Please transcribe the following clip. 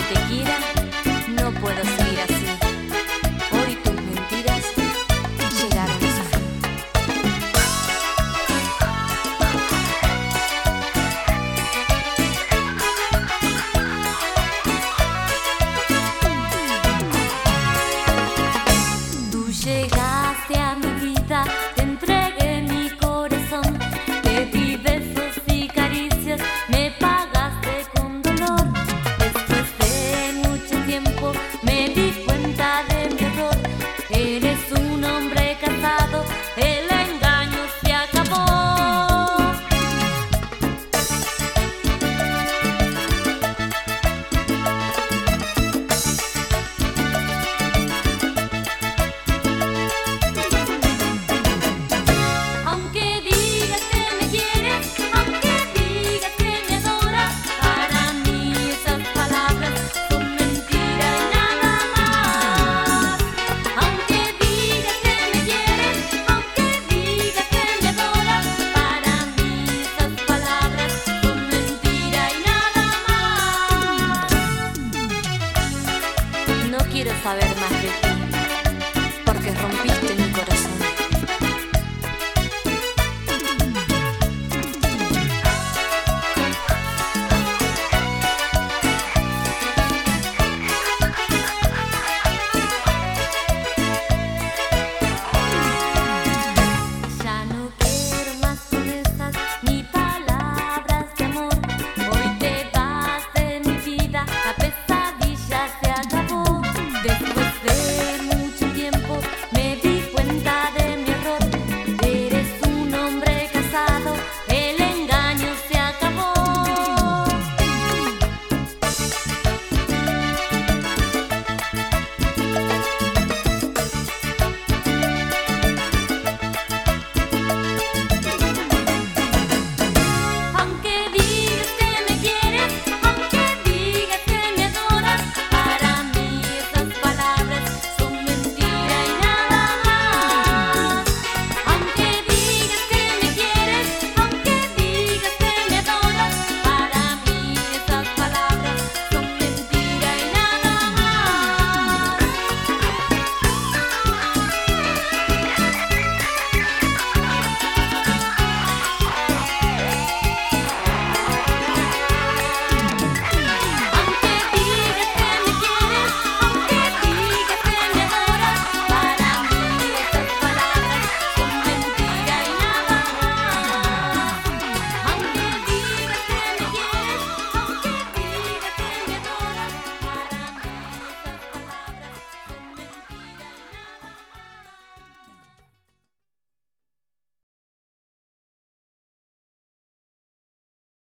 te quiera, no puedo seguir así. Hoy tus mentiras llegaron a su fin. Tú llegaste a mi vida, te entregué mi corazón, te di besos y caricias, me pagaste con dolor. Después de mucho tiempo me di cuenta de mi error. Eres un hombre casado, el engaño se acabó. Aunque digas que me quieres, aunque digas que me adoras, para mí esas palabras son mentira y nada más. Aunque digas que me quieres, aunque digas que me adoras, para mí esas palabras son mentira y nada más. No quiero saber más de ti.